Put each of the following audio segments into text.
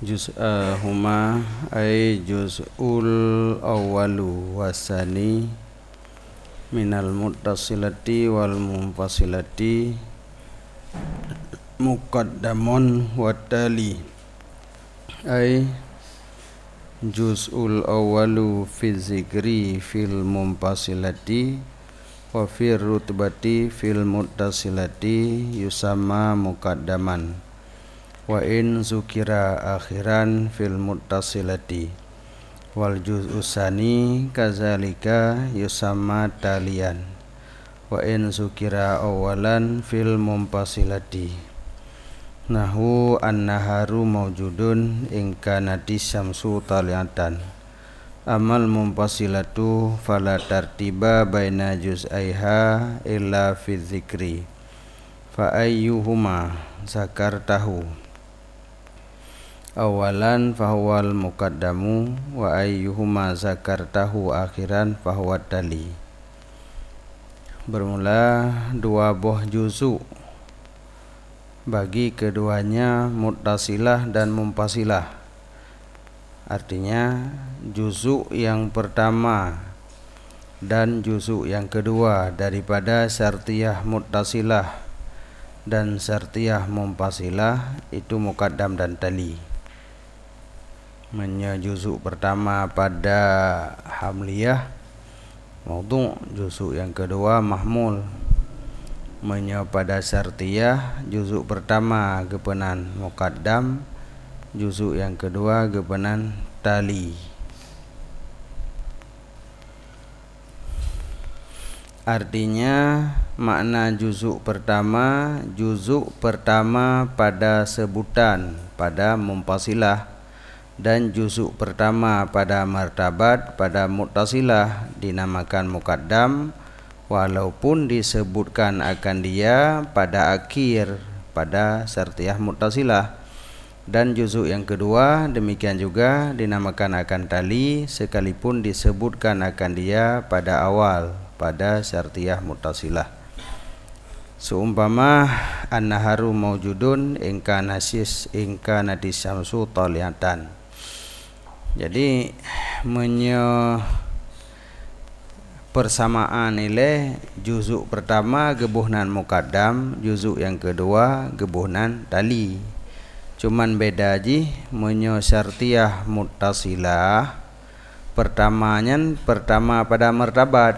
Huma ay juz'ul awwalu wasani minal muttasilati wal munfasilati muqaddamun wa tali ay juz'ul awwalu fi zikri fil munfasilati wa fi rutbati fil muttasilati yusamma muqaddaman wa in zukira akhiran fil muttasilati wal juz'usani kazalika yusamma talian wa in zukira awalan fil munfasilati nahu an-naharu mawjudun in kanati syamsu taliatan amal munfasilatu fala tartiba baina juz'aiha illa fi dzikri fa ayyuhuma zakartahu awalan fahuwal muqaddamu wa ayyuhuma zakartahu akhiran fahuwat tali. Bermula dua buah juzu bagi keduanya muttasilah dan munfasilah. Artinya juzu yang pertama dan juzu yang kedua daripada syartiyah muttasilah dan syartiyah munfasilah itu muqaddam dan tali. Juzuk pertama pada hamliyah maudhu', juzuk yang kedua mahmul. Pada syartiyah juzuk pertama gepenan muqaddam, juzuk yang kedua gepenan tali. Artinya makna juzuk pertama pada sebutan pada munfasilah dan juzuk pertama pada martabat pada muttasilah dinamakan muqaddam walaupun disebutkan akan dia pada akhir pada syartiyah muttasilah, dan juzuk yang kedua demikian juga dinamakan akan tali sekalipun disebutkan akan dia pada awal pada syartiyah muttasilah. Seumpama an-naharu mawjudun in kana syamsu taliatan. Jadi persamaan nilai juzuk pertama gebuhnan muqaddam, juzuk yang kedua gebuhnan tali. Cuman beda aja syartiyah muttasilah pertama pada martabat.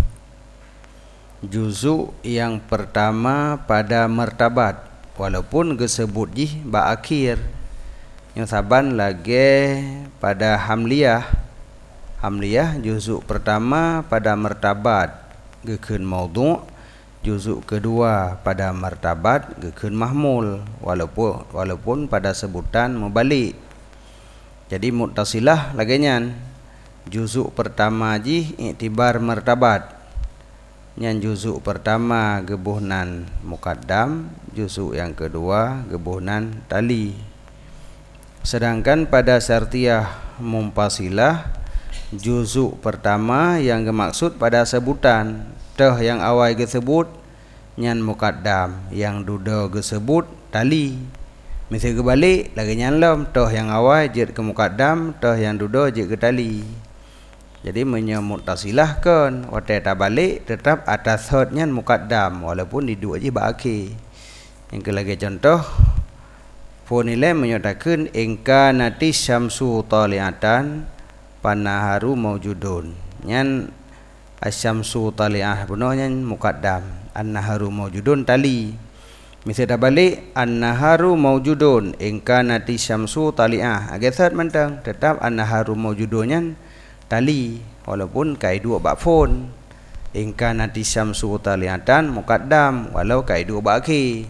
Juzuk yang pertama pada martabat walaupun disebut ba akhir. Yang saban lagi pada hamliyah juzuk pertama pada martabat gekeun maudhu', juzuk kedua pada martabat gekeun mahmul walaupun pada sebutan mubalik. Jadi muttasilah lagenyan juzuk pertama iktibar martabat, yang juzuk pertama gebuhnan muqaddam, juzuk yang kedua gebuhnan tali. Sedangkan pada syartiyah munfasilah juzuk pertama yang dimaksud pada sebutan teh yang awal disebut nyan muqaddam, yang duda disebut tali. Misal kebalik lagi nyan lam teh yang awal jid ke muqaddam, teh yang duda jid ke tali. Jadi muttasilah kan watai tabalik tetap atas hot nyan muqaddam walaupun di dua je ba akhir. Yang lagi contoh nilai menyatakan ingka nati syamsu taliatan panaharu mawjudun, nyan asyamsu taliah puno nyan muqaddam, an-naharu mawjudun tali. Misal dah balik an-naharu mawjudun ingka nati syamsu taliah agesat mentang tetap an-naharu mawjudun nyan tali walaupun kaidu ba fon. Ingka nati syamsu taliatan muqaddam walau kaidu ba akhir.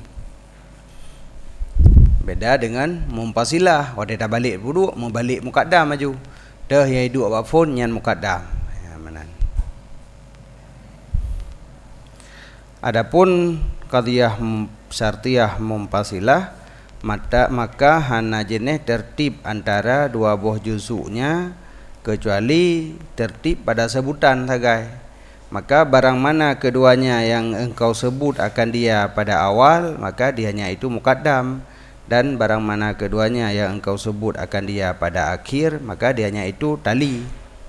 Beda dengan munfasilah, wadah dah balik duduk mau balik muqaddam maju. Dah yang hidup apa pun nyan muqaddam. Ya manan. Adapun qadhiyah syartiyah munfasilah maka hana jenis tertib antara dua buah juzuknya kecuali tertib pada sebutan sagai. Maka barang mana keduanya yang engkau sebut akan dia pada awal, maka dianya itu muqaddam. dan barang mana keduanya yang engkau sebut akan dia pada akhir, maka dianya itu tali.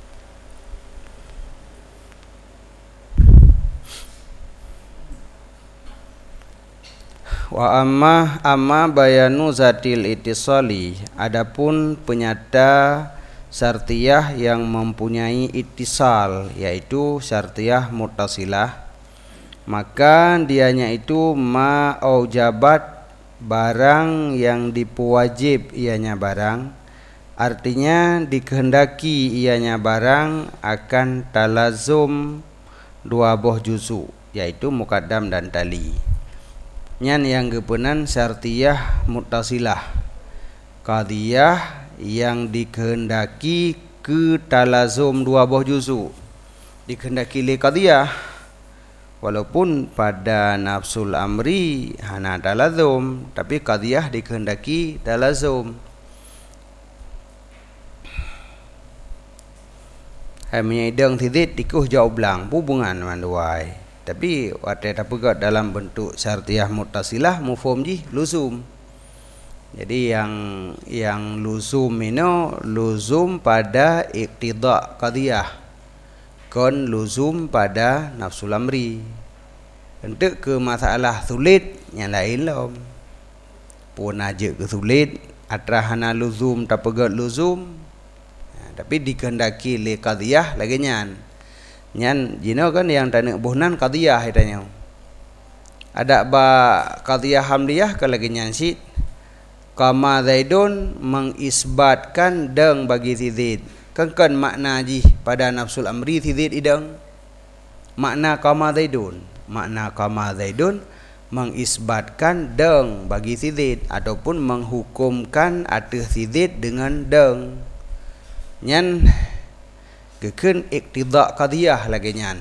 Wa amma bayanu zatil ittisali, adapun penyata syartiyah yang mempunyai ittisal, yaitu syartiyah muttasilah, maka dianya itu ma aujabat, barang yang dipuwajib ianya barang, artinya dikehendaki ianya barang akan talazum dua buah juzu, yaitu muqaddam dan tali. Nyan yang kepenan syartiyah muttasilah, qadiyah yang dikehendaki ke talazum dua buah juzu, dikehendaki li qadiyah, walaupun pada nafsul amri hana talazum, tapi qadiyah dikehendaki talazum. Hai menyidang tidit dikuh jauh belang hubungan manduai, tapi wate tapegat dalam bentuk syartiyah muttasilah mufhum ji luzum. Jadi yang luzum ini luzum pada iqtida qadiyah, kon luzum pada nafsul amri. Untuk ke masalah sulit yang lain lah pun aja ke sulit atrahana luzum tapegat luzum, tapi dikehendaki li qadiyah lagi nyan jino kan yang tanya buhnan qadiyah itanya ada ba qadiyah hamliyah ke lagi nyan sit kama zaidun mengisbatkan deng bagi zid kan makna ji pada nafsul amri zid idang makna kama zaidun mengisbatkan deng bagi zid ataupun menghukumkan atas zid dengan deng nyan keken iqtida qadiyah lagi nyan.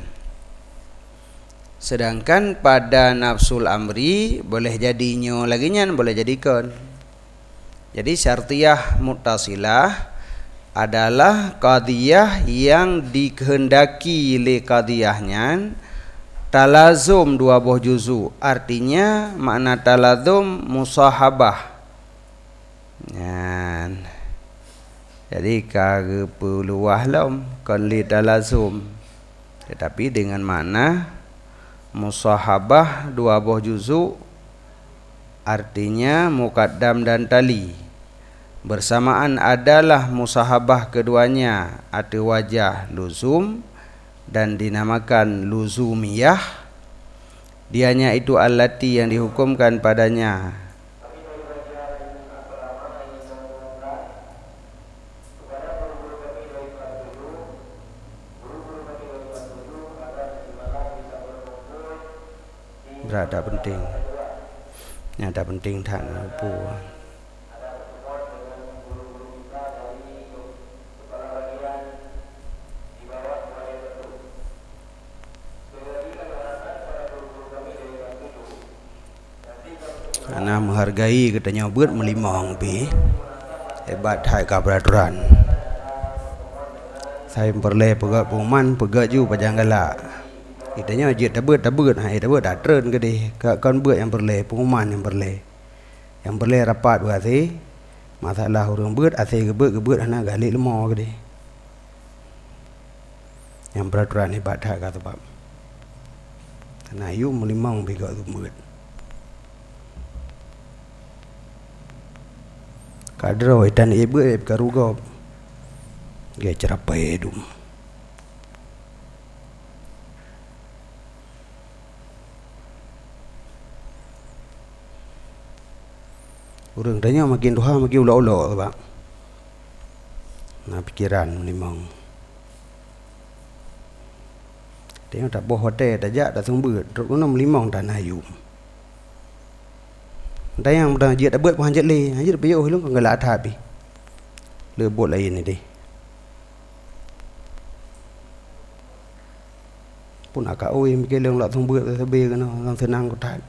Sedangkan pada nafsul amri boleh jadinya lagi nyan, boleh jadikan. Jadi syartiyah muttasilah adalah qadiyah yang dikehendaki li qadiyahnya talazum dua buah juzu, artinya makna talazum musahabah. Nyan. Jadi kagak peluah lam kon li talazum, tetapi dengan makna musahabah dua buah juzu, artinya muqaddam dan tali. Bersamaan adalah musahabah keduanya ada wajah luzum dan dinamakan luzumiyah. Dianya itu allati yang dihukumkan padanya berada penting. Ini ada penting tak mampu. Ana menghargai katanya buat melimang bi hebat hai ka peraturan. Saya perle pegat pengumuman pegat ju pajang galak. Kitanya je tabut hai tabut dak tren ke deh kan buat yang perle pengumuman yang perle rapat buat si masalah orang buat asai gebut ana galik lemah ke deh. Yang peraturan hebat hai ka sebab. Karena you melimang bi kat buat. Kadro itan ibu karugo ge cerapai dum urang tanya makin doha makin ulah-ulah Pak. Nah pikiran memang tengok tak boh hotel tajak dah sumber terus guna melimang tanah ayum. Tayang dah je tak buat pun hanjat le hanjat payah lu kan galak atas pi le bot lain ni deh pun akak oi mikir leung lak sumber sebe kana lang senang ko tak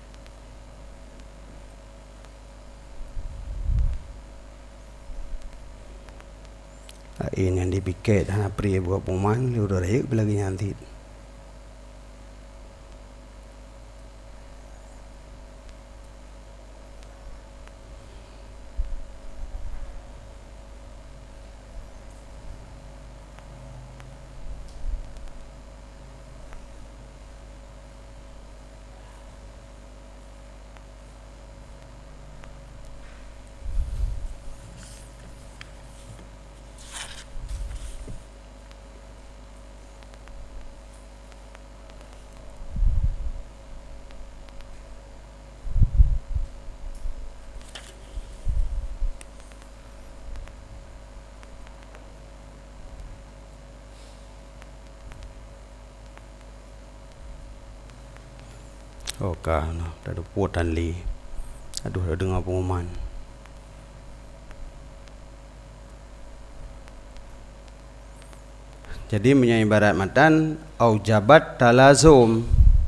ini yang dipikir hana pri buat pemain lu dah rek lagi nanti. Oh kan, dah ada puatan li. Aduh, dah dengar pengumuman. Jadi punya ibarat matan aujabat talazum,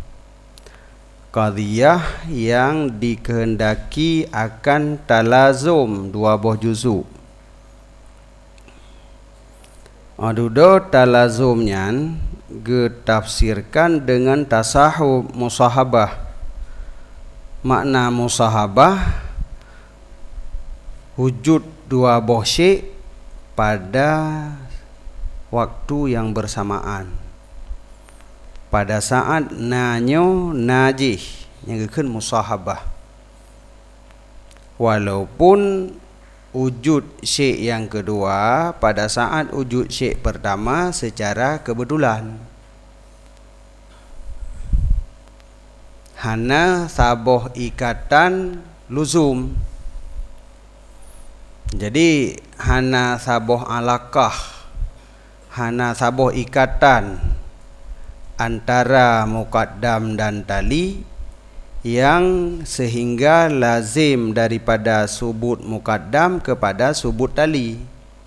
qadhiyah yang dikehendaki akan talazum dua buah juzuk. Adudo talazumnya getafsirkan dengan tasahub musahabah. Makna musahabah wujud dua buah syai' pada waktu yang bersamaan, pada saat nanyo najih yang gekeun musahabah, walaupun wujud syai' yang kedua pada saat wujud syai' pertama secara kebetulan. Hana saboh ikatan luzum. Jadi hana saboh alaqah, hana saboh ikatan antara muqaddam dan tali yang sehingga lazim daripada subut muqaddam kepada subut tali.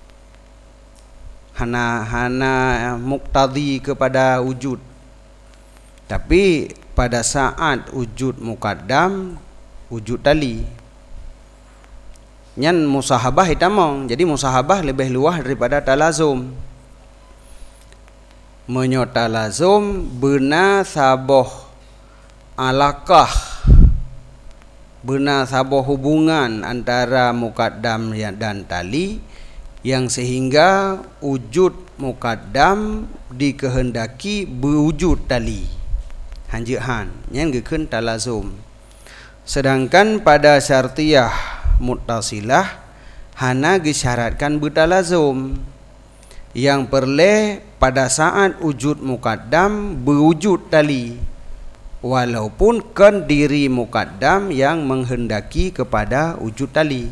Hana muqtadhi kepada wujud. Tapi pada saat wujud muqaddam, wujud tali, nyan musahabah hitamong. Jadi musahabah lebih luas daripada talazum. Menyo talazum beuna saboh alaqah, beuna saboh hubungan antara muqaddam dan tali yang sehingga wujud muqaddam dikehendaki berwujud tali. Hanjehan yang gekeun talazum. Sedangkan pada syartiyah muttasilah hana gesyaratkan bertalazum, yang perle pada saat wujud muqaddam berwujud tali, walaupun kan diri muqaddam yang menghendaki kepada wujud tali.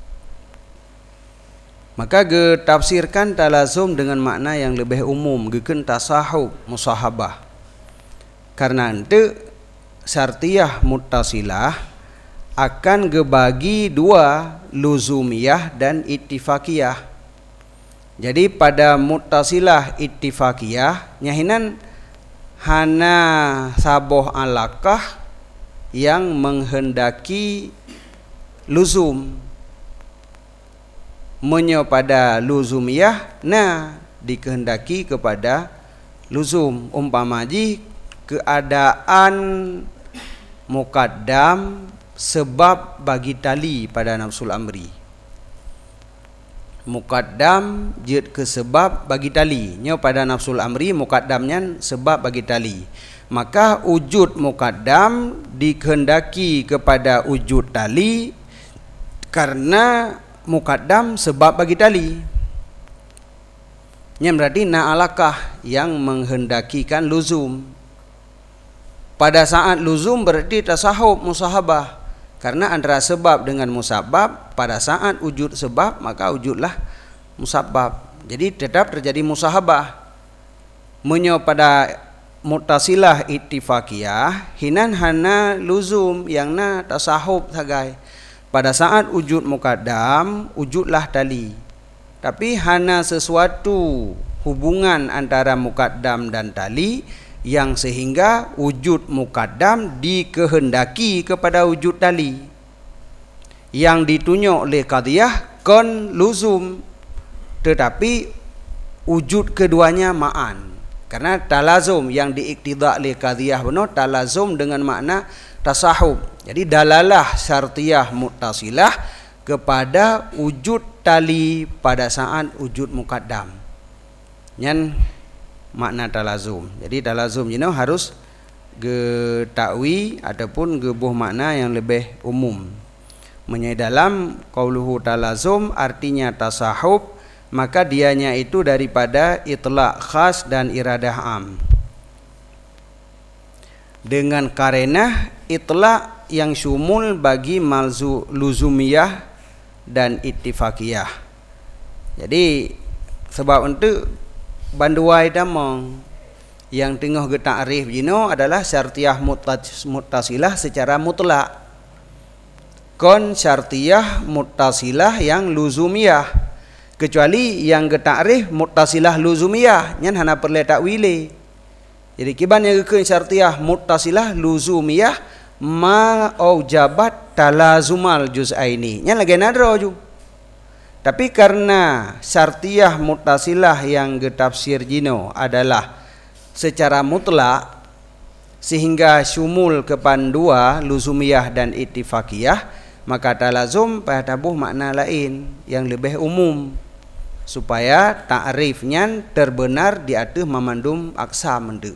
Maka getafsirkan talazum dengan makna yang lebih umum, gekeun tasahub musahabah. Karena ente syartiyah muttasilah akan gebagi dua, luzumiyah dan ittifaqiyah. Jadi pada muttasilah ittifaqiyah nyahinan hana saboh alaqah yang menghendaki luzum. Menyo pada luzumiyah dikehendaki kepada luzum. Umpama ji keadaan muqaddam sebab bagi tali pada nafsul amri. Muqaddam jid ke sebab bagi tali. Nyo pada nafsul amri muqaddamnya sebab bagi tali. Maka wujud muqaddam dikehendaki kepada wujud tali karena muqaddam sebab bagi tali. Nya berarti alaqah yang menghendakikan luzum. Pada saat luzum berarti tasahub musahabah, karena antara sebab dengan musabab, pada saat wujud sebab maka wujudlah musabab. Jadi tetap terjadi musahabah. Menyo pada muttasilah ittifaqiyah hinan hana luzum yang tasahub sagai. Pada saat wujud muqaddam wujudlah tali. Tapi hana sesuatu hubungan antara muqaddam dan tali yang sehingga wujud muqaddam dikehendaki kepada wujud tali, yang ditunjuk oleh qadhiyah kon luzum, tetapi wujud keduanya ma'an. Karena talazum yang diiktidak oleh qadhiyah benar talazum dengan makna tasahub. Jadi dalalah syartiyah muttasilah kepada wujud tali pada saat wujud muqaddam. Nyan makna talazum. Jadi talazum ini harus getakwi ataupun gebuh makna yang lebih umum. Menyai dalam qauluhu talazum artinya tasahub, maka dianya itu daripada itlaq khas dan iradah am. Dengan karenah itlaq yang syumul bagi luzumiyah dan ittifaqiyah. Jadi sebab untuk banduai damang yang tengah ke ta'rif jino adalah syartiyah muttasilah secara mutlak. Kon syartiyah muttasilah yang luzumiyah. Kecuali yang ke ta'rif muttasilah luzumiyah, nyan hana perlu takwili. Jadi kiban yang ke syartiyah muttasilah luzumiyah ma aujabat talazumal juz'aini. Nyan lagi nadro ju. Tapi karena syartiyah muttasilah yang ke tafsir jino adalah secara mutlak sehingga syumul kepan dua luzumiyah dan ittifaqiyah, maka talazum patabuh makna lain yang lebih umum supaya ta'rifnya terbenar di atas memandum aksa mende.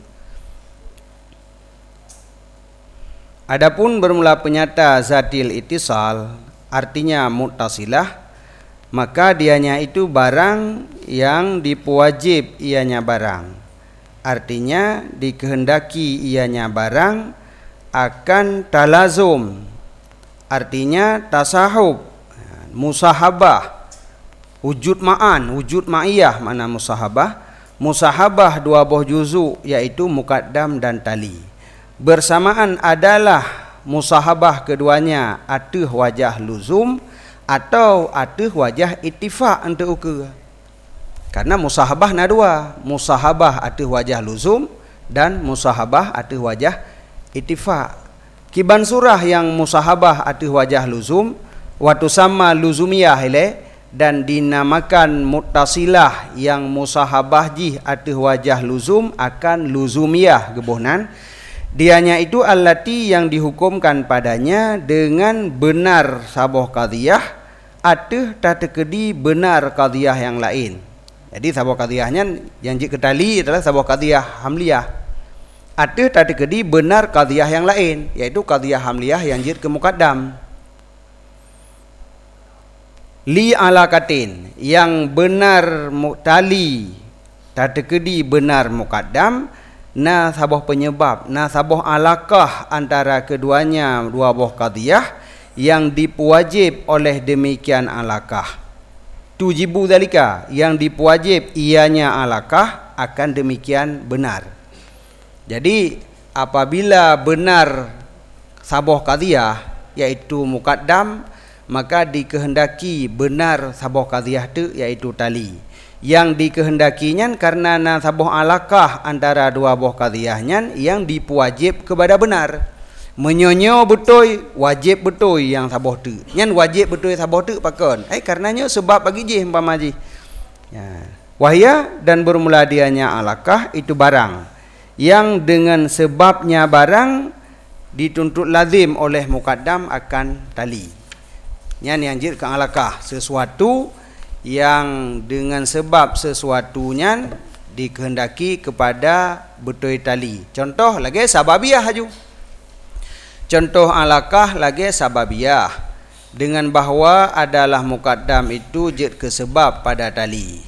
Adapun bermula penyata zatil ittisal artinya muttasilah, maka dianya itu barang yang dipuwajib ianya barang. Artinya dikehendaki ianya barang akan talazum. Artinya tasahub, musahabah, wujud ma'an, wujud ma'iyah mana musahabah. Musahabah dua buah juzu yaitu muqaddam dan tali. Bersamaan adalah musahabah keduanya atih wajah luzum atau atih wajah ittifaq untuk ukur. Karena musahabah na dua, musahabah atih wajah luzum dan musahabah atih wajah ittifaq. Kiban surah yang musahabah atih wajah luzum watu sama luzumiyah ile dan dinamakan muttasilah yang musahabah jih atih wajah luzum akan luzumiyah gebohnan. Dianya itu allati yang dihukumkan padanya dengan benar saboh qadhiyah atih tatekedi benar qadhiyah yang lain. Jadi saboh qadhiyahnya yang jik ketali adalah saboh qadhiyah hamliyah. Atih tatekedi benar qadhiyah yang lain, yaitu qadhiyah hamliyah yang jik ke muqaddam. Li alaqatin yang benar tali tatekedi benar muqaddam. Na saboh penyebab, na saboh alaqah antara keduanya dua buah qadhiyah yang dipuwajib oleh demikian alaqah. Tujibu zalika yang dipuwajib ianya alaqah akan demikian benar. Jadi apabila benar saboh qadhiyah yaitu muqaddam, maka dikehendaki benar saboh qadhiyah tu yaitu tali. Yang dikehendakinya karena na saboh alaqah antara dua buah qadhiyahnya yang dipuwajib kepada benar. Menyonyo betul wajib betul yang saboh tu. Nyan wajib betul saboh tu pakon. Karenanya sebab bagi jih umpama ji. Ya. Wahya dan bermula dianya alaqah itu barang yang dengan sebabnya barang dituntut lazim oleh muqaddam akan tali. Nyan yang jid ke alaqah sesuatu yang dengan sebab sesuatunya dikehendaki kepada betul tali. Contoh lagi sababiyah haju. Contoh alaqah lagi sababiyah dengan bahawa adalah muqaddam itu jid ke sebab pada tali.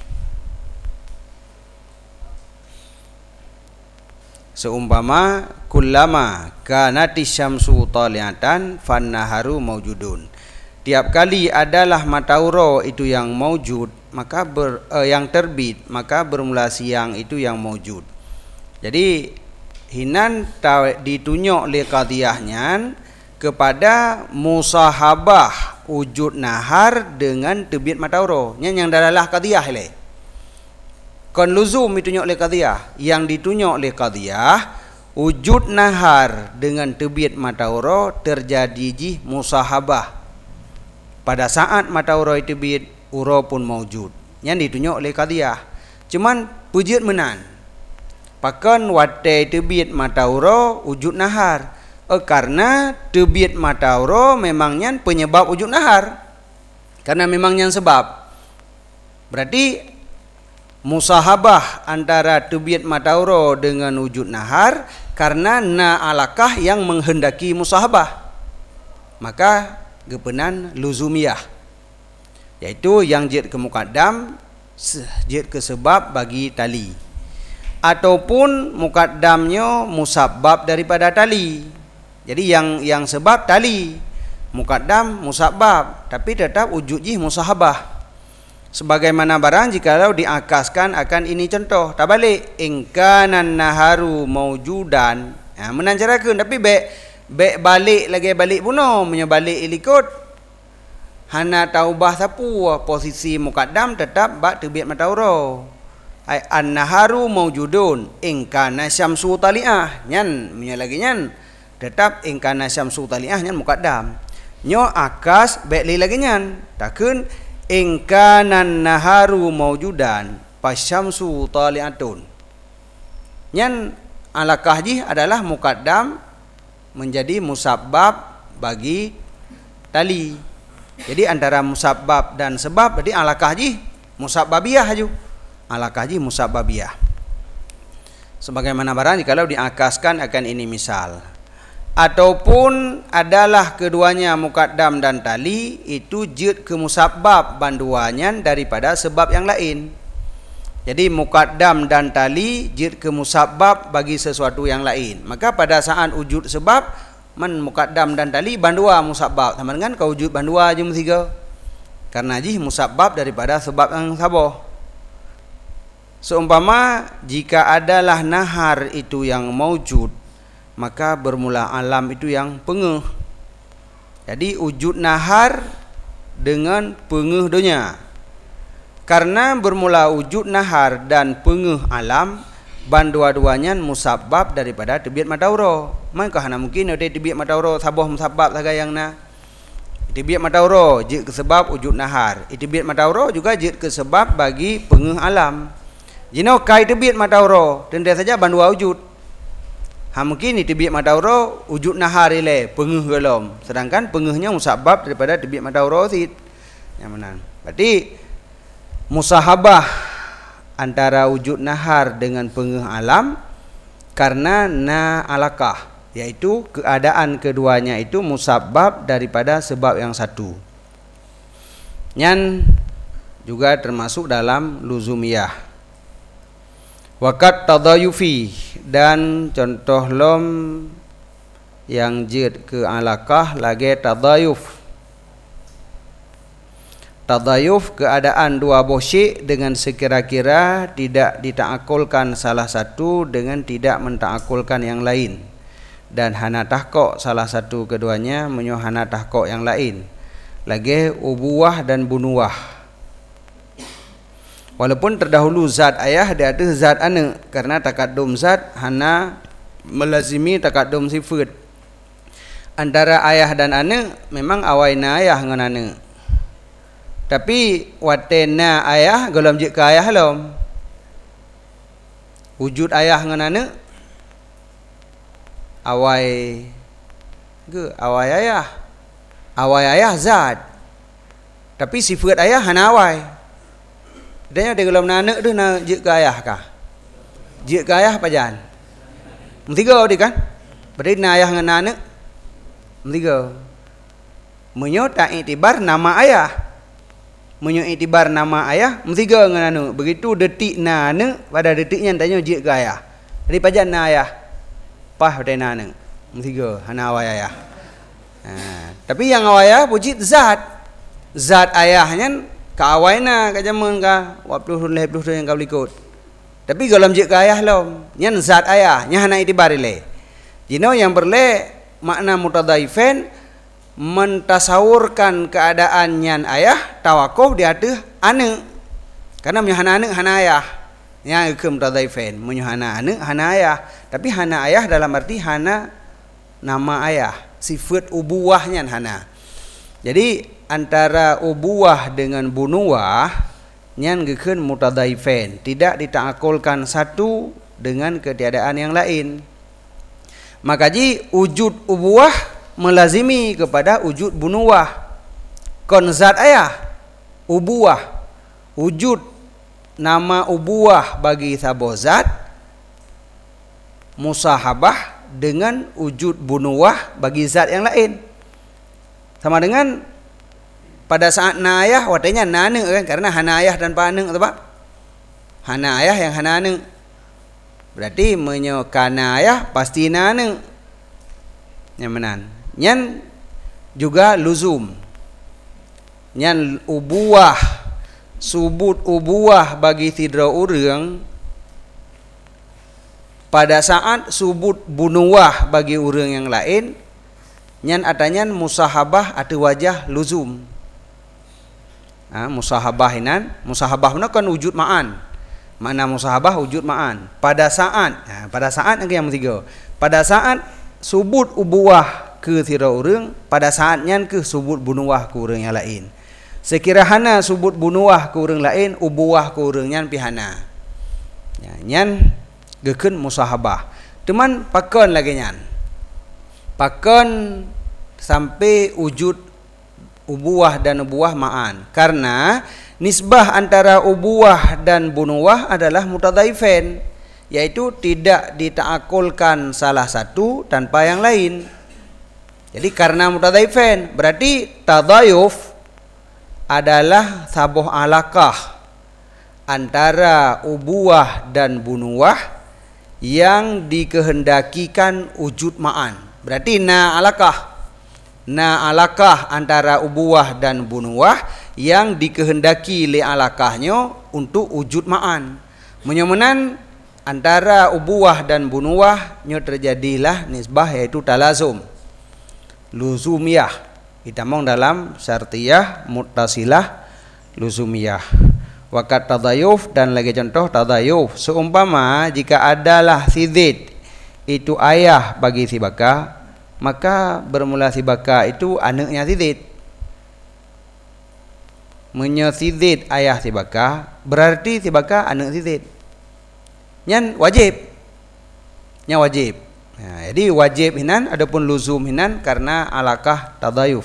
Seumpama kullama kanati syamsu taliatan fannaharu maujudun. Tiap kali adalah matahari itu yang maujud, maka yang terbit, maka bermula siang itu yang maujud. Jadi hinan ditunjuk oleh qadhiyahnya kepada musahabah wujud nahar dengan terbit matahari. Yang dalalah qadhiyah le. Kon luzum ditunjuk oleh qadhiyah, yang ditunjuk oleh qadhiyah wujud nahar dengan terbit matahari terjadi ji musahabah. Pada saat matahari terbit, ura pun maujud. Yang ditunjuk oleh qadhiyah. Cuman pujud menan. Pakan watai terbit matahari wujud nahar. Karena terbit matahari memangnya penyebab wujud nahar. Karena memangnya sebab. Berarti musahabah antara terbit matahari dengan wujud nahar karena na alaqah yang menghendaki musahabah. Maka gepenan luzumiyah, yaitu yang jid ke muqaddam jid ke sebab bagi tali, ataupun muqaddamnya musabbab daripada tali. Jadi yang sebab tali, muqaddam musabbab, tapi tetap wujud jih musahabah. Sebagaimana barang jikalau diakaskan akan ini contoh. Tak balik. Ingkanan naharu maujudan. Menancarakan. Tapi baik balik lagi balik puno. Menyebalik ilikut. Hana taubah sapu. Posisi mukaddam tetap bak terbit matauro. An-naharu maujudun ingkana syamsu tali'ah nyan punya lagi nyan tetap ingkana syamsu tali'ah nyan mukaddam nyo akas baik lagi nyan takun ingkana naharu maujudan pasyamsu tali'atun nyan alakah ji adalah mukaddam menjadi musabbab bagi tali. Jadi antara musabbab dan sebab jadi alakah ji musabbabiyah ju alakah ji musabbabiyah. Sebagaimana barang kalau diakaskan akan ini misal. Ataupun adalah keduanya mukaddam dan tali itu jid ke musabbab banduannya daripada sebab yang lain. Jadi mukaddam dan tali jid ke musabbab bagi sesuatu yang lain. Maka pada saat wujud sebab man mukaddam dan tali bandua musabbab. Sama dengan kau wujud bandua je tiga. Karena ji musabbab daripada sebab yang saboh. Seumpama jika adalah nahar itu yang maujud, maka bermula alam itu yang pengeh. Jadi wujud nahar dengan pengeh dunia. Karena bermula wujud nahar dan pengeh alam, bandua-duanya musabbab daripada terbit matauro. Maka hana mungkin ada terbit matauro saboh musabbab saga yang na. Terbit matauro jid ke sebab wujud nahar. Terbit matauro juga jid ke sebab bagi pengeh alam. Jino kai terbit matauro tentu saja bandua wujud. Mungkin terbit matauro wujud nahar ile pengeh gelom. Sedangkan pengehnya musabbab daripada terbit matauro sit. Yang mana? Berarti musahabah antara wujud nahar dengan pengeh alam karena na alakah, yaitu keadaan keduanya itu musabbab daripada sebab yang satu. Yang juga termasuk dalam luzumiyah. Wakat tadayufi dan contoh lom yang jid ke alakah lagi tadayuf. Tadayuf keadaan dua bosyik dengan sekira-kira tidak ditaakulkan salah satu dengan tidak mentaakulkan yang lain. Dan hana tahkok salah satu keduanya menyo hana tahkok yang lain. Lagi ubuwah dan bunuwah. Walaupun terdahulu zat ayah dia ada zat anak. Karena takaddum zat hana melazimi takaddum sifat. Antara ayah dan anak memang awaina ayah dengan anak. Tapi watena ayah golom jid ke ayah lom. Wujud ayah dengan anak awai ke awai ayah. Awai ayah zat. Tapi sifat ayah hana awai. Dia ada golom anak tu nak jid ke ayah kah? Jid ke ayah pajan. Tiga dia kan? Berarti na ayah dengan anak tiga. Menyo tak iktibar nama ayah. Menyo iktibar nama ayah tiga dengan anak. Begitu detik na anak pada detiknya tanya jid ke ayah. Jadi pajan na ayah. Pah pada na anak. Tiga hana awai ayah. Tapi yang awai ayah pujit zat. Zat ayahnya ka awaina ka jaman ka 20 yang kau ikut. Tapi golom jid ke ayah lom. Nyan zat ayah, nya hana itibar le. Jino yang berle makna mutadaifen mentasawurkan keadaan nyan ayah tawakuf di atas anak. Karena menyuhana anak hana ayah. Yang ke mutadaifen menyuhana anak hana ayah. Tapi hana ayah dalam arti hana nama ayah. Sifat ubuwahnya hana. Jadi antara ubuwah dengan bunuwah nyan gekeun mutadaifen, tidak ditaakulkan satu dengan ketiadaan yang lain. Maka ji wujud ubuwah melazimi kepada wujud bunuwah. Kon zat ayah ubuwah, wujud nama ubuwah bagi sabo zat musahabah dengan wujud bunuwah bagi zat yang lain. Sama dengan pada saat na ayah watanya na anak kan, karena hana ayah dan pa anak atau pak? Hana ayah yang hana anak. Berarti menyokana ayah pasti na anak. Yang menan. Nyan juga luzum. Nyan ubuwah subut ubuah bagi tidra urang pada saat subut bunuwah bagi urang yang lain, nyan atanyan musahabah ada wajah luzum. Musahabah inan, musahabah mana kan wujud ma'an. Makna musahabah wujud ma'an. Pada saat yang ketiga. Pada saat subut ubuah ke tira urang, pada saat nyan ke subut bunuwah ke urang yang lain. Sekiranya subut bunuwah ke urang lain, ubuwah ke urang nyan pihana. Nyan gekeun musahabah. Teman pakon lagi nyan. Pakon sampai wujud ubuwah dan ubuwah ma'an. Karena nisbah antara ubuwah dan bunuwah adalah mutadaifain, yaitu tidak ditaakulkan salah satu tanpa yang lain. Jadi karena mutadaifain berarti tadayuf adalah sabuh alaqah antara ubuwah dan bunuwah yang dikehendakikan wujud ma'an. Berarti alaqah antara ubuwah dan bunuwah yang dikehendaki li alaqahnya untuk wujud ma'an. Menyemenan antara ubuwah dan bunuwahnya terjadilah nisbah, yaitu talazum, luzumiyah. Kita mong dalam syartiyah, muttasilah, luzumiyah. Wakat tadayuf dan lagi contoh tadayuf. Seumpama jika adalah sidid itu ayah bagi si baka, maka bermula si baka itu anaknya sidid. Sidid ayah si baka, berarti si baka anak sidid. Nyan wajib. Jadi wajib hinan, adapun luzum hinan karena alaqah tadayuf.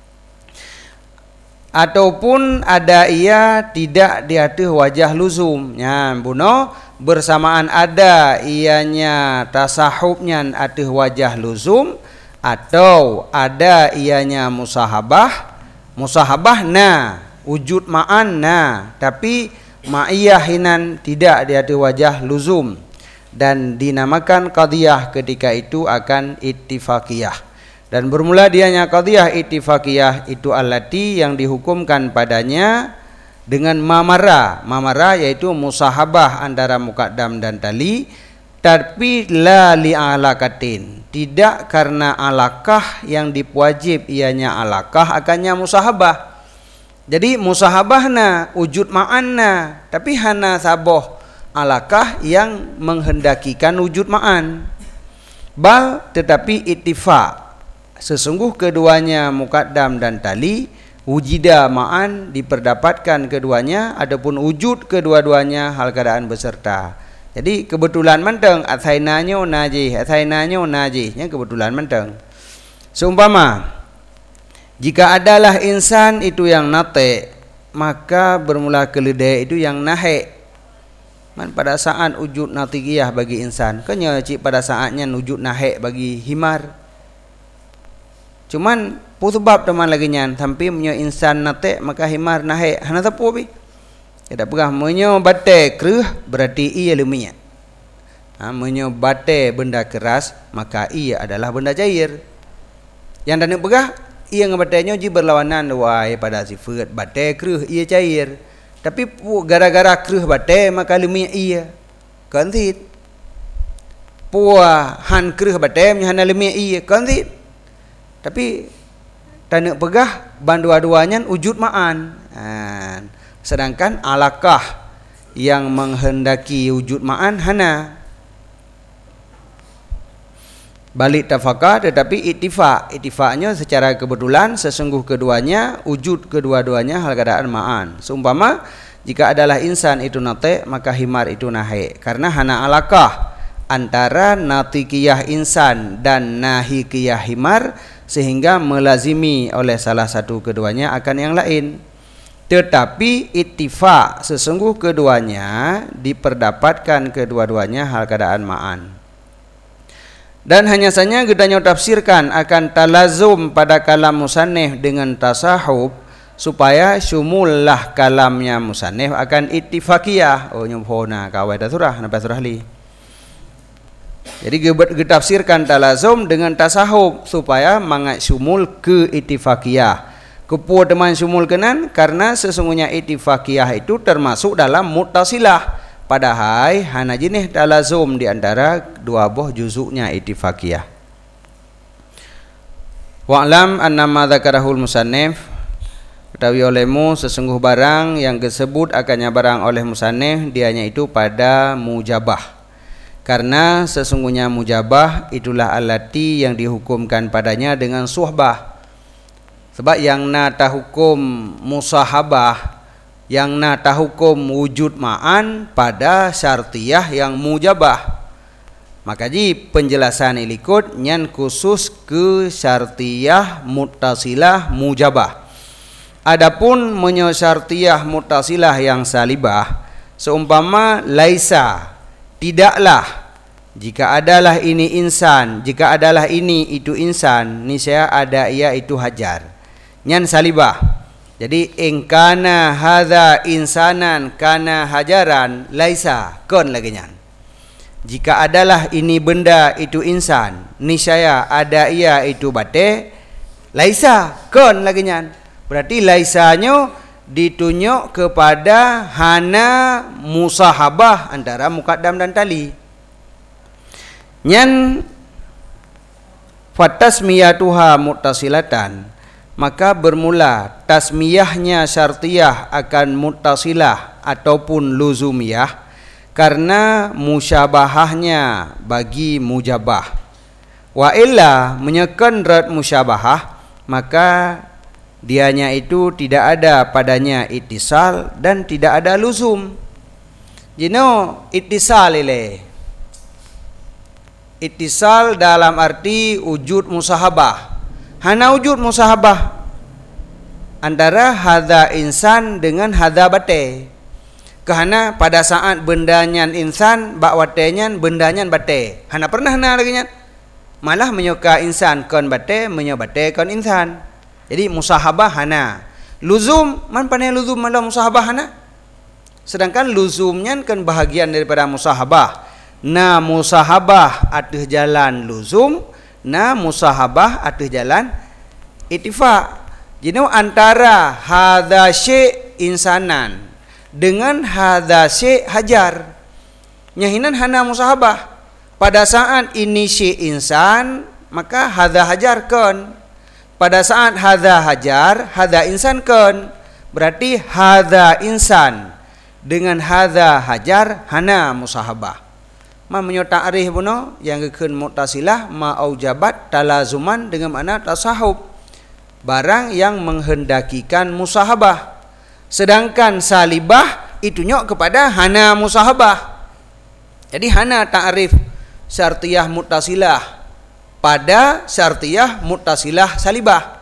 Ataupun ada ia tidak diatuh wajah luzum. Nyan buno bersamaan ada ianya tasahubnya atuh wajah luzum, atau ada ianya musahabah na wujud ma'an na, tapi ma'iyah hinan tidak diatuh wajah luzum, dan dinamakan qadiyah ketika itu akan ittifaqiyah. Dan bermula dianya qadiyah ittifaqiyah itu allati yang dihukumkan padanya dengan mamara yaitu musahabah antara muqaddam dan tali, tapi la li alaqatin, tidak karena alaqah yang dipuajib ianya alaqah akannya musahabah. Jadi musahabahna wujud ma'anna, tapi hana saboh alaqah yang menghendakikan wujud ma'an. Bal tetapi ittifaq, sesungguh keduanya muqaddam dan tali wujida ma'an diperdapatkan keduanya, adapun wujud kedua-duanya hal keadaan beserta. Jadi kebetulan menteng athainanya najihnya kebetulan menteng. Seumpama jika adalah insan itu yang nate, maka bermula keledai itu yang nahe. Pada saat wujud natigiyah bagi insan, kenya cik pada saatnya wujud nahe bagi himar. Cuman sebab teman lagi nyan sampai punya insan nate maka himar nahe hana tapu bi. Kita pegah menyo bate kreuh berarti ia lemia. Menyo bate benda keras maka ia adalah benda cair. Yang dan pegah ia ngebatenya ji berlawanan wai pada sifat bate kreuh ia cair. Tapi gara-gara kreuh bate maka lemia ia. Kantit. Han kreuh bate hana lemia ia kantit. Tapi tanda pegah bandua-duanya wujud ma'an. Sedangkan alaqah yang menghendaki wujud ma'an hana. Balik tafaqah tetapi ittifaqnya secara kebetulan sesungguh keduanya wujud kedua-duanya hal keadaan ma'an. Seumpama jika adalah insan itu nate maka himar itu nahe, karena hana alaqah antara natikiyah insan dan nahikiyah himar, sehingga melazimi oleh salah satu keduanya akan yang lain. Tetapi ittifaq sesungguh keduanya diperdapatkan kedua-duanya hal keadaan ma'an. Dan hanya saja gedanya tafsirkan akan talazum pada kalam musannif dengan tasahub supaya syumullah kalamnya musannif akan ittifaqiyah. Oh nyumpona kawai surah napa surah li. Jadi getafsirkan talazum dengan tasahub supaya mangat syumul ke ittifaqiyah. Kepu teman sumul kenan karena sesungguhnya ittifaqiyah itu termasuk dalam muttasilah. Padahal hana jenis talazum di antara dua buah juzuknya ittifaqiyah. Wa'lam annama dzakarahul musannif, ketahui olehmu sesungguh barang yang disebut akannya barang oleh musannif dianya itu pada mujabah. Karena sesungguhnya mujabah itulah alati yang dihukumkan padanya dengan suhbah. Sebab yang nata hukum musahabah, yang nata hukum wujud ma'an pada syartiyah yang mujabah. Maka ji penjelasan ilikut nyan khusus ke syartiyah muttasilah mujabah. Adapun menyo syartiyah muttasilah yang salibah, seumpama laisa, tidaklah, jika adalah ini insan, jika adalah ini itu insan, niscaya ada ia itu hajar. Nyan salibah. Jadi ingkana hadza insanan kana hajaran laisa kon lagi nyan. Jika adalah ini benda itu insan, niscaya ada ia itu bate laisa kon lagi nyan. Berarti laisanya ditunjuk kepada hana musahabah antara muqaddam dan tali. Nyan fatasmiyatuha muttasilatan, maka bermula tasmiyahnya syartiyah akan muttasilah ataupun luzumiyah karena musyabahahnya bagi mujabah. Wa illa menyekan rat musyabahah, maka dianya itu tidak ada padanya ittisal dan tidak ada luzum. Jino ittisal ile. Ittisal dalam arti wujud musahabah. Hana wujud musahabah antara hadza insan dengan hadza bate. Kerana pada saat bendanya insan, bak watenya bendanya bate. Hana pernah hana lagi nya. Malah menyoka insan kon bate, menyo bate kon insan. Jadi musahabah hana. Luzum man pandai luzum malah musahabah hana. Sedangkan luzumnya kan bahagian daripada musahabah. Na musahabah atuh jalan luzum, na musahabah atuh jalan ittifaq. Jadi antara hadza syai' insanan dengan hadza syai' hajar, nyahinan hana musahabah. Pada saat ini syai' insan, maka hadza hajar kon. Pada saat hadza hajar, hadza insan kon. Berarti hadza insan dengan hadza hajar hana musahabah. Ma menyo ta'rif puno yang keun muttasilah ma aujabat talazuman dengan makna tasahub, barang yang menghendakikan musahabah. Sedangkan salibah itu nyok kepada hana musahabah. Jadi hana ta'rif syartiyah muttasilah pada syartiyah muttasilah salibah.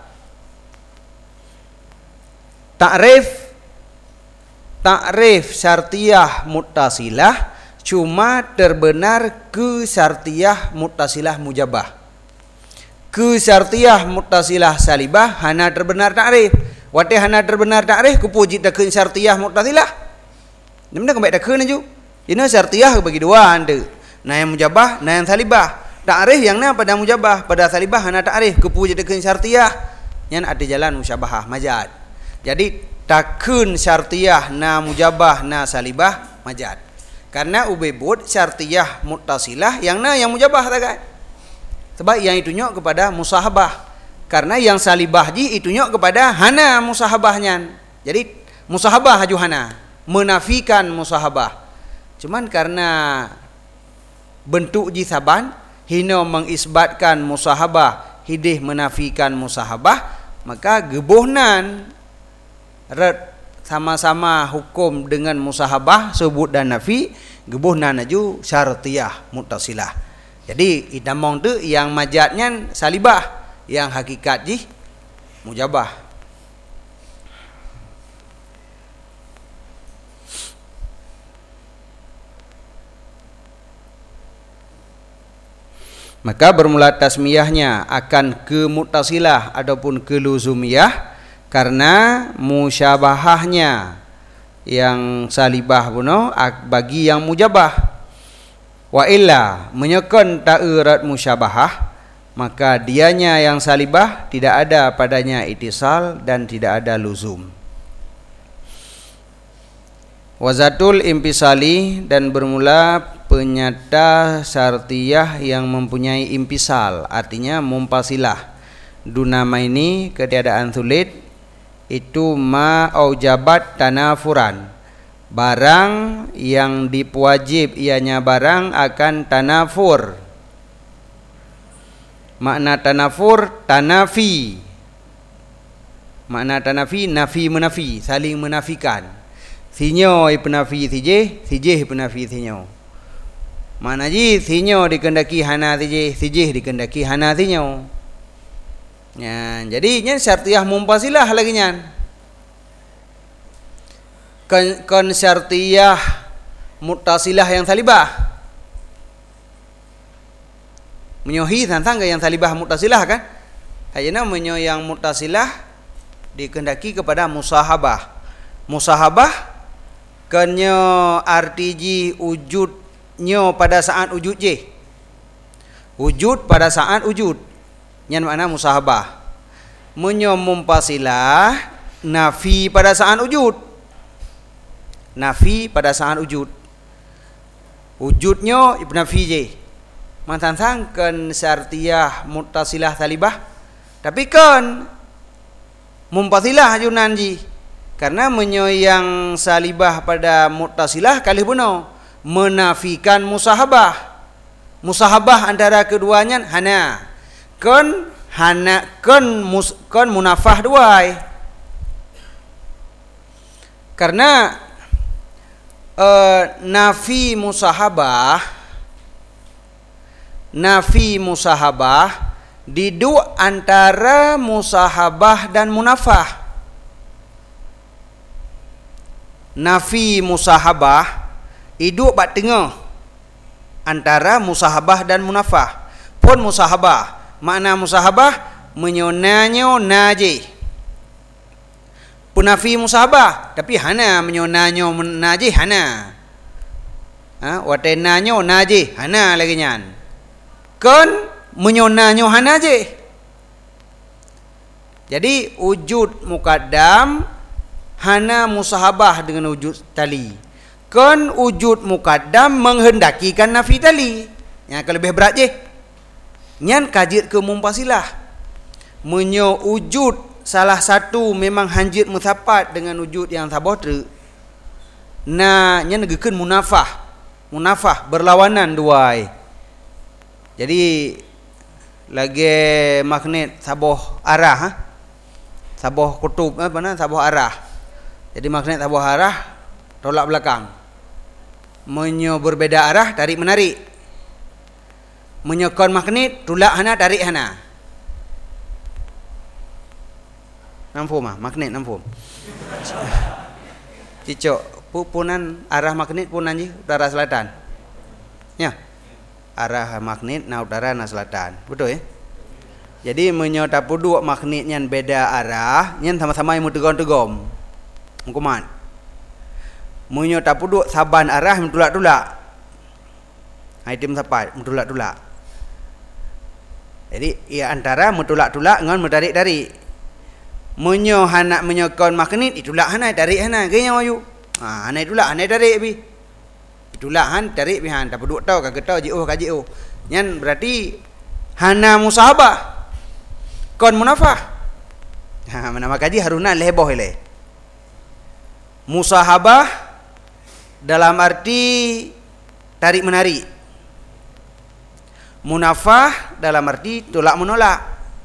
Ta'rif syartiyah muttasilah cuma terbenar ke syartiyah muttasilah mujabah. Ke syartiyah muttasilah salibah hana terbenar ta'rif. Wate hana terbenar ta'rif kupujit dak ke syartiyah muttasilah. Dimana kembali dak ke naju. Ini syartiyah bagi dua anda. Nah yang mujabah, nah yang salibah. Ta'rif yang na pada mujabah, pada salibah hana ta'rif kupujit dak ke syartiyah. Yang ada jalan musyabahah majad. Jadi takun syartiyah na mujabah na salibah majad. Karena ubebut syartiyah muttasilah yang na yang mujabah tagai. Sebab yang itu nyok kepada musahabah. Karena yang salibah ji itu nyok kepada hana musahabahnya. Jadi musahabah haju hana, menafikan musahabah. Cuman karena bentuk ji saban hino mengisbatkan musahabah, hidih menafikan musahabah, maka gebuhnan red sama-sama hukum dengan musahabah sebut dan nafi, gebuhna naju syartiyah muttasilah. Jadi idamong tu yang majatnya salibah, yang hakikat ji mujabah. Maka bermula tasmiyahnya akan ke muttasilah ataupun ke luzumiyah karena musyabahahnya yang salibah puno bagi yang mujabah. Wa illa menyekon ta'urat musyabahah, maka dianya yang salibah tidak ada padanya itisal dan tidak ada luzum. Wazatul impisali, dan bermula penyata syartiyah yang mempunyai impisal, artinya mumpasilah. Dunama ini ketiadaan sulit, itu ma aujabat tanafuran, barang yang dipuajib ianya barang akan tanafur. Makna tanafur tanafi. Makna tanafi nafi menafi, saling menafikan. Sinyo penafi sijih, sijih penafi sinyo. Mana ji sinyo dikendaki hana sijih, sijih dikendaki hana sinyo. Ya, jadi nya syartiyah mumpasilah lagi nyan. Kon syartiyah muttasilah yang salibah. Menyohi tentang yang salibah muttasilah kan? Hayana menyo yang muttasilah dikendaki kepada musahabah. Musahabah kenyo arti wujudnya pada saat wujud je. Wujud pada saat wujud. Yang makna musahabah. Menyo mumpasilah nafi pada saat wujud. Nafi pada saat wujud. Wujudnya nafi je. Mantang kan syartiyah muttasilah salibah. Tapi kan mumpasilah junan ji. Karena menyoyang salibah pada muttasilah kali buno menafikan musahabah. Musahabah antara keduanya hana. Kon munafah duai. Karena nafi musahabah didu antara musahabah dan munafah. Nafi musahabah hidup bat tengah antara musahabah dan munafah. Pun musahabah, makna musahabah menyonanyo naji. Punafi musahabah, tapi hana menyonanyo naji hana. Watenanyo naji hana lagi nyan. Kon menyonanyo hana je. Jadi wujud mukaddam hana musahabah dengan wujud tali. Kan wujud mukaddam menghendakikan nafi tali. Yang lebih berat je. Nyan kajit ke mumpasilah. Menyo wujud salah satu memang hanjit musapat dengan wujud yang sabah ter. Nah, nyan negekeun munafah. Munafah berlawanan duai. Jadi lagi magnet sabah arah, sabah kutub sabah arah. Jadi magnet sabah arah tolak belakang. Menyo berbeda arah tarik menarik. Menyokon magnet tolak hana tarik hana. Nampu mah magnet nampu. Cicok punan arah magnet punan je utara selatan. Ya. Arah magnet na utara na selatan. Betul ya? Jadi menyo tapu dua magnet nyan beda arah, nyan sama-sama yang tegom-tegom. Mengkuman. Menyo tapu duk saban arah mentulak-tulak. Item sapat mentulak-tulak. Jadi ia antara mentulak-tulak dengan mentarik-tarik. Menyo hanak menyokon magnet itulak hana tarik hana genya ayu. Hana itulak hana tarik bi. Itulak han tarik bi han tapu duk tau kagak tau jiu kajiu. Nyan berarti hana musahabah. Kon munafah. Mana makaji haruna leboh ile. Musahabah dalam arti tarik menarik. Munafah dalam arti tolak menolak.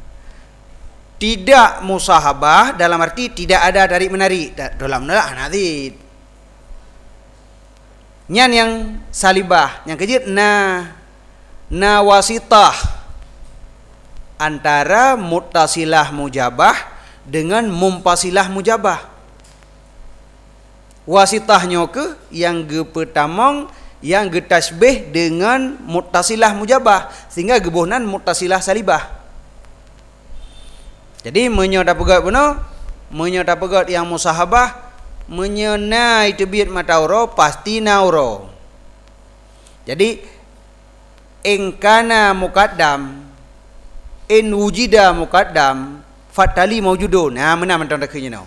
Tidak musahabah dalam arti tidak ada tarik menarik. Tolak menolak nanti. Nyan yang salibah, yang kejit nawasitah antara muttasilah mujabah dengan mumpasilah mujabah. Wasitahnya ke yang gepetamong yang getasbih dengan muttasilah mujabah sehingga gebuhnan muttasilah salibah. Jadi menyoda pegat benar, menyoda pegat yang musahabah, menyona itu biat matauro pasti nauro. Jadi engkana mukaddam in wujida muqaddam fatali maujudun. Mana mentang takhnya now.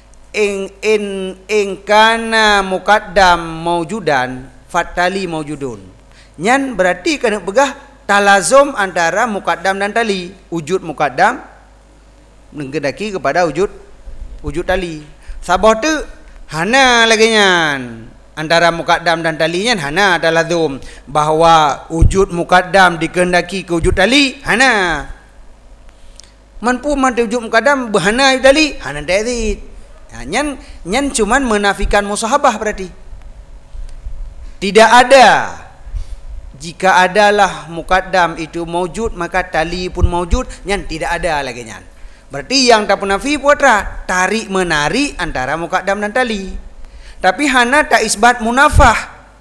In kana muqaddam maujudan fatali maujudun. Nyan berarti kena pegah talazum antara muqaddam dan tali. Wujud muqaddam menghendaki kepada wujud tali. Sabah tu hana lagi nyan. Antara muqaddam dan tali nyan hana talazum. Bahawa wujud muqaddam dikehendaki ke wujud tali hana. Manpu wujud muqaddam berhana tali hana tazid. Nyan cuman menafikan musahabah berarti. Tidak ada. Jika adalah muqaddam itu maujud, maka tali pun maujud. Nyan tidak ada lagi nyan. Berarti yang tak penafi putra tarik menarik antara muqaddam dan tali. Tapi hana tak isbat munafah.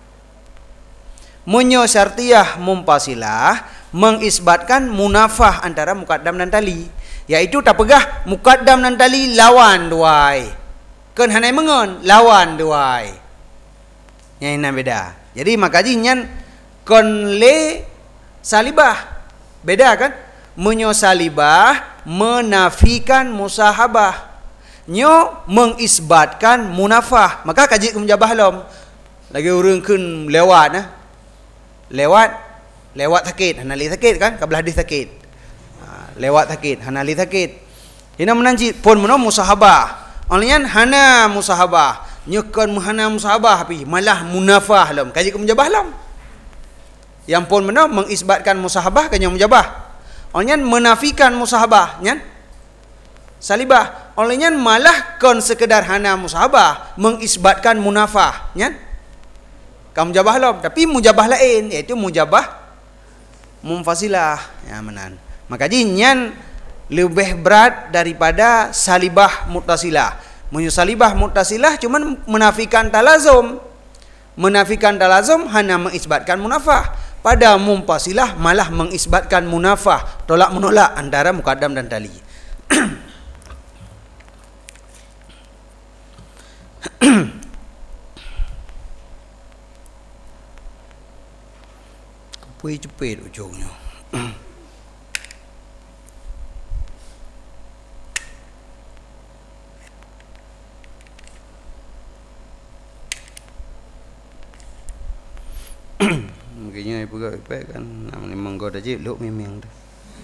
Munyo syartiyah mumpasilah mengisbatkan munafah antara muqaddam dan tali. Yaitu tak pegah muqaddam dan tali lawan duai. Kan hanai mengon lawan duai. Yang ini beda. Jadi makanya nyan kon le salibah. Beda kan? Menyo salibah menafikan musahabah. Nyo mengisbatkan munafah. Maka kaji kumjabah lom. Lagi urang kun lewat nah. Lewat sakit, hanali sakit kan? Kabelah hadis sakit. Lewat sakit, hanali sakit. Hina menanji pun meno musahabah. Olehnya hana musahabah. Nyukon hana musahabah pi malah munafah lom. Kaji kumjabah lom. Yang pun meno mengisbatkan musahabah kan yang mujabah. Olehnya menafikan musahabah, nyan salibah. Olehnya malah kon sekedar hana musahabah mengisbatkan munafah, nyan kamu mujabah lom. Tapi mujabah lain iaitu mujabah mumfasilah. Ya menan. Maka nyan lebih berat daripada salibah muttasilah. Salibah muttasilah cuman menafikan talazum. Menafikan talazum hanya mengisbatkan munafah. Pada mumpasilah malah mengisbatkan munafah, tolak menolak antara muqaddam dan tali. Kupui cepet ujungnya. Mungkinnya ibu gak baik kan, namanya menggoda je, lu memang dah.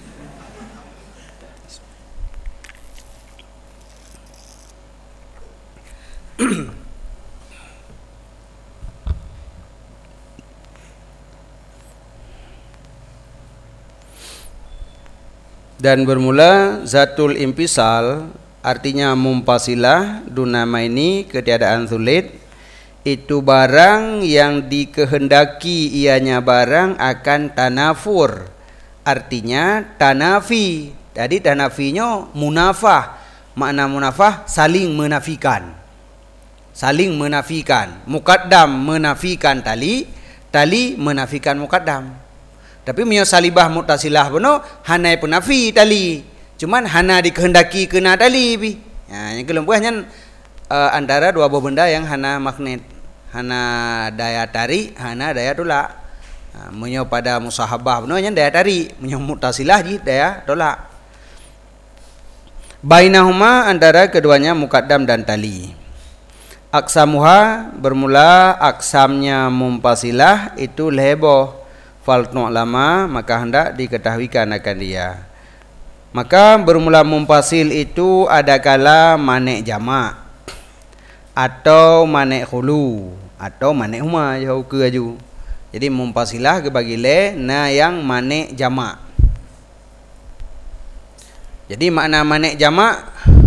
Dan bermula zatul impisal, artinya mumpasilah dunamaini ketiadaan sulit. Itu barang yang dikehendaki ianya barang akan tanafur. Artinya tanafi. Jadi tanafinya munafah. Makna munafah saling menafikan. Saling menafikan. Muqaddam menafikan tali, tali menafikan muqaddam. Tapi punya salibah muttasilah beno hanai penafi tali. Cuman hana dikehendaki kena tali pi. Ya, yang kelembuhnya antara dua buah benda yang hana magnet. Hana daya tarik, hana daya tolak. Menyo pada musahabah benar daya tarik, menyo muttasilah ji daya tolak. Bainahuma antara keduanya muqaddam dan tali. Aksamuha bermula aksamnya mumpasilah itu leboh faltnu lama maka hendak diketahuikan akan dia. Maka bermula mumpasil itu ada kala manek jamak atau manek khulu atau manek huma jauh ke aju. Jadi mumpasilah ke bagi le na yang manek jamak. Jadi makna manek jamak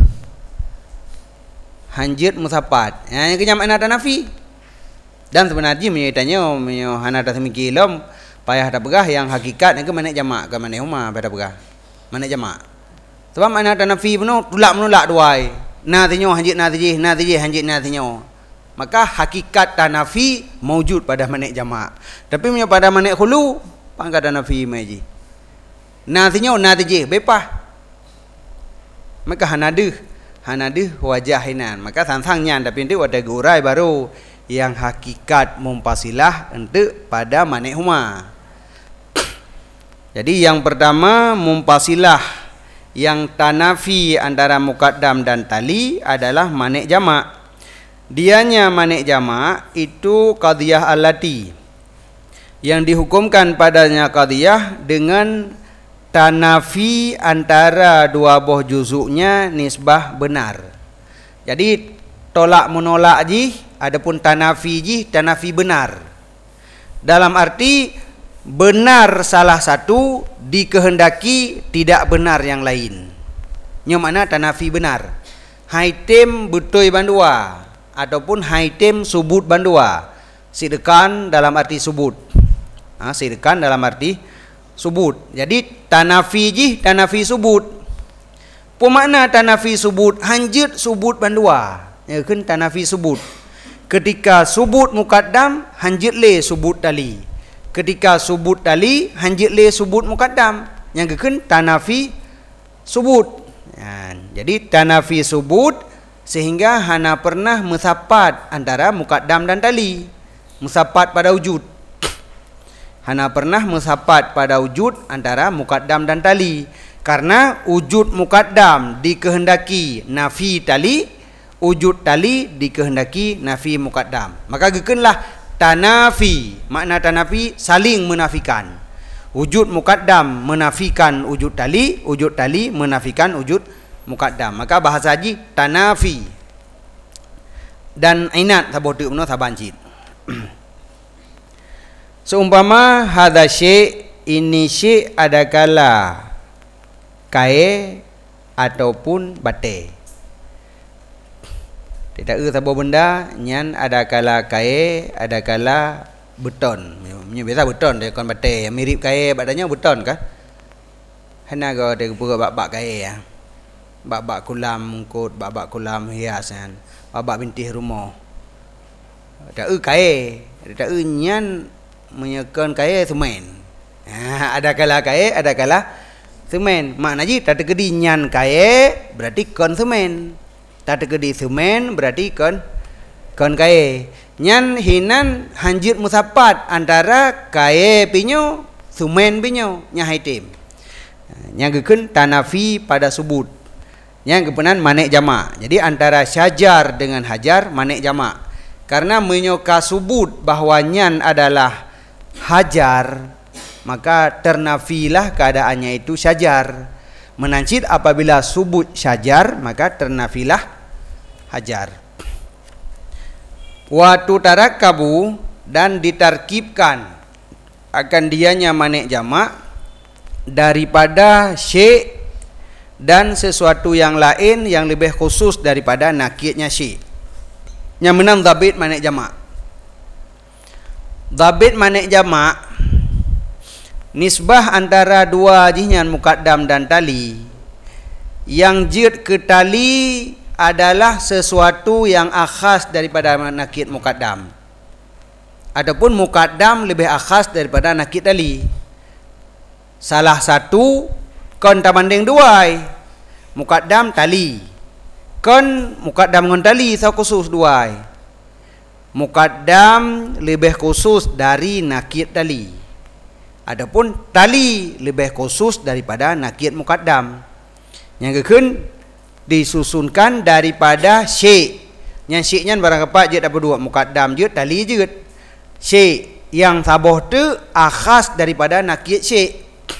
hanjit musapat. Yang kenyam ana tanafi. Dan sebenarnya menyitanya menyo hana ta semikilom payah ta pegah yang hakikat ke manek jamak ke manek huma pada pegah. Manek jamak. Sebab ana tanafi beno tulak menolak duai. Na tinyo hanjit na tiji hanjit na tinyo. Maka hakikat tanafi maujud pada manek jamak. Tapi punya pada manek khulu pangkat tanafi maji. Na tinyo na tiji bepah. Maka hanadeh wajah hinan. Maka sansangnya tapi nanti ada gurai baru yang hakikat mumpasilah untuk pada manek huma. Jadi yang pertama mumpasilah, yang tanafi antara muqaddam dan tali adalah manik jamak. Dianya manik jamak itu qadhiyah allati, yang dihukumkan padanya qadhiyah dengan tanafi antara dua buah juzuknya nisbah benar. Jadi tolak menolak ji, adapun tanafi ji tanafi benar. Dalam arti benar salah satu dikehendaki tidak benar yang lain. Yang mana tanafi benar. Haitem betul bandua ataupun haitem subut bandua. Sidqan dalam arti subut. Sidqan dalam arti subut. Jadi tanafi ji tanafi subut. Pemakna tanafi subut hanjut subut bandua. Ya kan tanafi subut. Ketika subut muqaddam hanjut le subut tali. Ketika subut tali hanjut le subut muqaddam. Yang kan tanafi subut. Jadi tanafi subut sehingga hana pernah musapat antara muqaddam dan tali. Musapat pada wujud. Hana pernah musapat pada wujud antara muqaddam dan tali. Karena wujud muqaddam dikehendaki nafi tali, wujud tali dikehendaki nafi muqaddam. Maka gekenlah tanafi. Makna tanafi saling menafikan. Wujud muqaddam menafikan wujud tali menafikan wujud muqaddam. Maka bahasa haji tanafi. Dan inat sabotu umno sabancit. Seumpama hadza syai' ini syai' adakala kae ataupun bate. Tidak sabo benda nyan adakala kae adakala beton. Biasa beton dia kon bate mirip kae badannya beton kan. Hana go de pura bak kae ya. Bak kulam kot bak kulam hiasan. Bak bintih rumah. Tak kae, tak nyan menyekan kae semen. Adakala kae adakala semen. Maknanya tak terkedi nyan kae berarti kon semen. Tak terkedi semen berarti kon kae. Nyan hinan hanjit musapat antara kae pinyo semen pinyo nya haitim. Yang gekeun tanafi pada subut. Yang kepenan manik jamak. Jadi antara syajar dengan hajar manik jamak. Karena menyoka subut bahawa nyan adalah hajar, maka ternafilah keadaannya itu syajar. Menancit apabila subut syajar, maka ternafilah hajar. Wa tutarakabu, dan ditarkibkan akan dianya manik jamak daripada syai' dan sesuatu yang lain yang lebih khusus daripada nakidnya syai'. Yang menang dhabit manik jamak. Dhabit manik jamak nisbah antara dua jinyan muqaddam dan tali. Yang jid ke tali adalah sesuatu yang akhas daripada nakid muqaddam. Adapun muqaddam lebih akhas daripada nakid tali. Salah satu kon tabanding duai. Muqaddam tali. Kon muqaddam dengan tali sa khusus duai. Muqaddam lebih khusus dari nakid tali. Adapun tali lebih khusus daripada nakid muqaddam. Yang kekeun disusunkan daripada syai'. Yang syai' barang apa je dapat dua, muqaddam je tali je. Syai' yang saboh tu akhas daripada nakid syai'.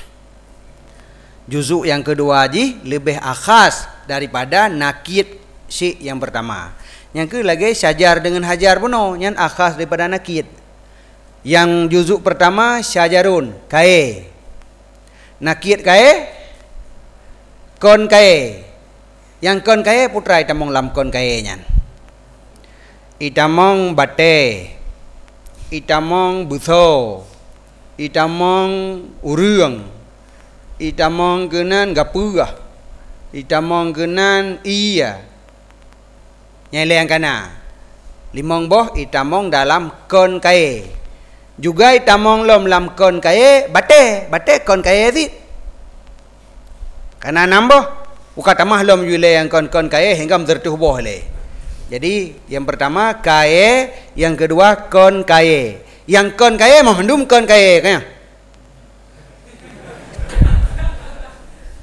Juzuk yang kedua je lebih akhas daripada nakid syai' yang pertama. Yang ke lagi syajar dengan hajar puno yang akhas daripada nakid. Yang juzuk pertama syajarun kae. Nakid kae, kon kae. Yang kon kae putra itamong lam kon kae nyan. Itamong bate. Itamong buso. Itamong urang. Itamong genan gapurah. Itamong genan iya. Yang lain kana. Limong boh itamong dalam kon kae. Juga itamong lom lam kon kae bate kon kae ti. Kana nambah uka tamah lom yule yang kon kae hingga mdertuh boh le. Jadi yang pertama kae, yang kedua kon kae. Yang kon kae mah mendum kon kae kaya.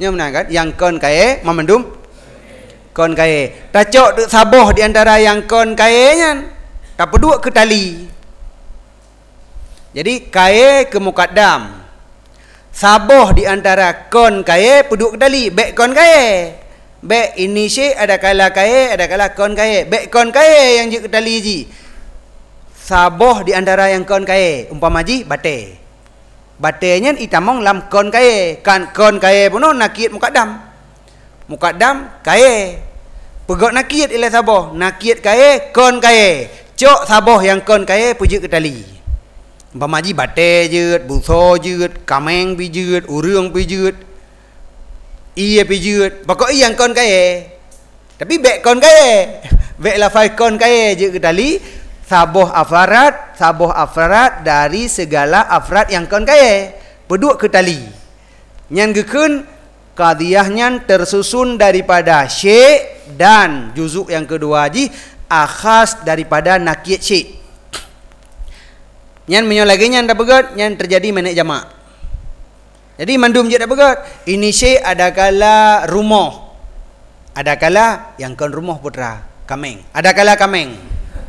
Nya benar kan? Yang kon kae memendum kon kae. Tacok tu saboh di antara yang kon kae nya. Tak peduk ke tali. Jadi kae ke mukaddam. Saboh di antara kon kae peduk ke tali. Bek kon kae. Bek ini syek ada kala kae, ada kala kon kae. Bek kon kae yang je ke tali ji. Saboh di antara yang kon kae. Umpama ji bate. Batenya itamong lam kon kae. Kan kon kae puno nakit mukaddam. Mukaddam kae. Pegot nakit ila saboh. Nakit kae, kon kae. Cok saboh yang kon kae pujuk ke tali. Umpama ji bate jeut, buso jeut, kameng pi jeut, urang pi jeut. Iya pi jeut. Pokok yang kon kae. Tapi bek kon kae. Bek lafaz kon kae je ke tali. Saboh afraad dari segala afrad yang kon kae. Peduk ke tali. Nyan gekeun qadhiyahnya tersusun daripada syai' dan juzuk yang kedua ji akhas daripada nakiyat syai'. Nyan menyo lagi nyan dah pegat, nyan terjadi manik jamak. Jadi mandum je dah pegat. Ini syai' ada kala rumah. Ada kala yang kon rumah putra, kameng. Ada kala kameng.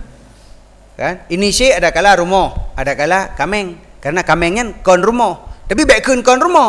Kan? Ini syai' ada kala rumah, ada kala kameng. Karena kamengnya kon rumah. Tapi bekun kon rumah.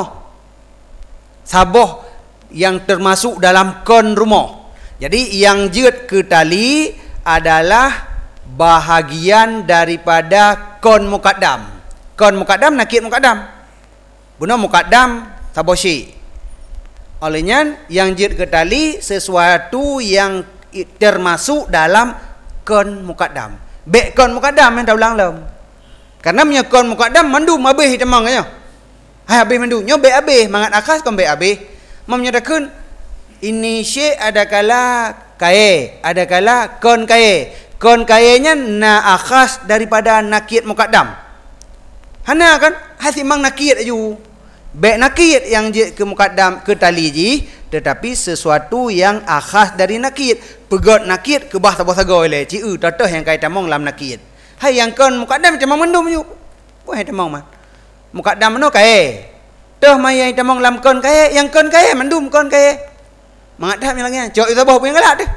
Saboh yang termasuk dalam kon rumah. Jadi yang jeut ke tali adalah bahagian daripada kon mukaddam. Kon mukaddam nakit mukaddam. Buna mukaddam saboh syai'. Olehnya yang jeut ke tali sesuatu yang termasuk dalam kon mukaddam. Bek kon mukaddam yang dah ulang lem. Karena punya kon mukaddam mandum habis temang nya. Hai habis mandum. Nyo bek habis mangat akas kon bek habis. Mam nyatakeun ini syai' ada kala kae, ada kala kon kae. Kon kae nya na akas daripada nakiyat mukaddam. Hana kan hasi mang nakiyat aju. Bek nakiyat yang je ke mukaddam ke tali ji, tetapi sesuatu yang akhas dari nakiyat. Pegot nakiyat ke bah tabah sago le ci tatah yang kai tamong lam nakiyat. Hai yang kon mukaddam tamong mendum ju. Wah tamong mah. Mukaddam no kae. Tah mai yang tamong lam kon kae, yang kon kae mendum kon kae. Mangat dah bilangnya, cok itu bah punya galak dah.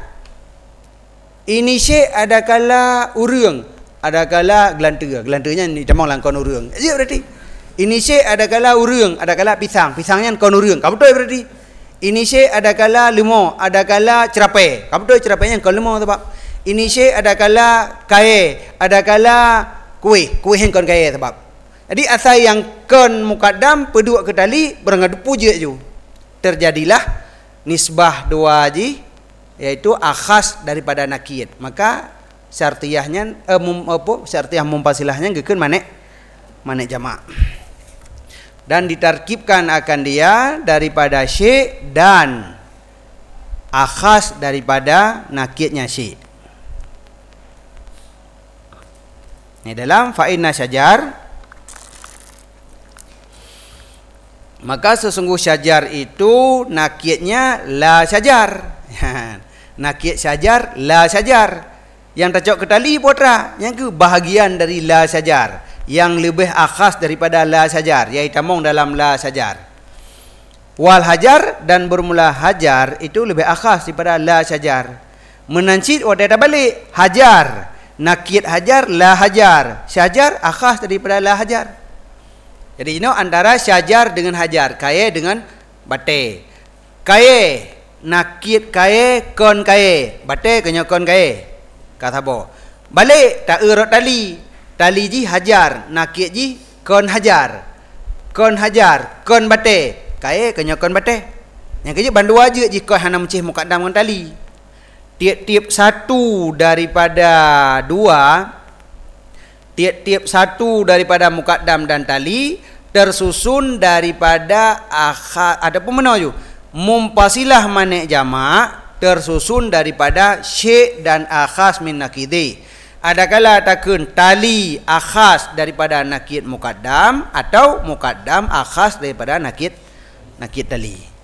Ini syai' ada kala urang, ada kala gelantera. Gelanteranya ni tamong lam kon urang. Ya berarti. Ini syai' ada kala urang, ada kala pisang. Pisangnya kon urang. Ka betul berarti. Ini syai' ada kala lemau, ada kala cerapai. Ka betul cerapainya kon lemau sebab. Ini syai' ada kala kae, ada kala kuih. Kuih yang kon kae sebab. Jadi asal yang kon mukaddam peduk ke tali berengadu puja ju. Terjadilah nisbah dua ji, yaitu akhas daripada nakiyat. Maka syartiyahnya syartiyah mumpasilahnya gekeun manek jamak. Dan ditarkibkan akan dia daripada syai' dan akhas daripada nakiyatnya syai'. Ini dalam fa'inna syajar, maka sesungguh syajar itu nakiyatnya la syajar. Nakiyat syajar la syajar. Yang tercok ke tali putra, yang ke bahagian dari la syajar. Yang lebih akhas daripada la sajar, iaitu tamong dalam la sajar. Wal hajar dan bermula hajar itu lebih akhas daripada la sajar. Menancit wadah balik hajar, nakiyat hajar la hajar, syajar akhas daripada la hajar. Jadi ini antara syajar dengan hajar, kaye dengan bate. Kaye nakiyat kaye kon kaye, bate kena kon kaye. Kata bo. Balik tak erot tali. Tali ji hajar, nakiyat ji kon hajar. Kon hajar, kon bate. Kae kena kon bate. Yang kerja bandu aja ji kon hana mencih mukaddam dengan tali. Tiap-tiap satu daripada dua, tiap-tiap satu daripada mukaddam dan tali tersusun daripada ada pemenau mumpasilah manik jamak tersusun daripada syai' dan akhas min nakidhi. Adakala takun tali akhas daripada nakid mukaddam atau mukaddam akhas daripada nakid tali.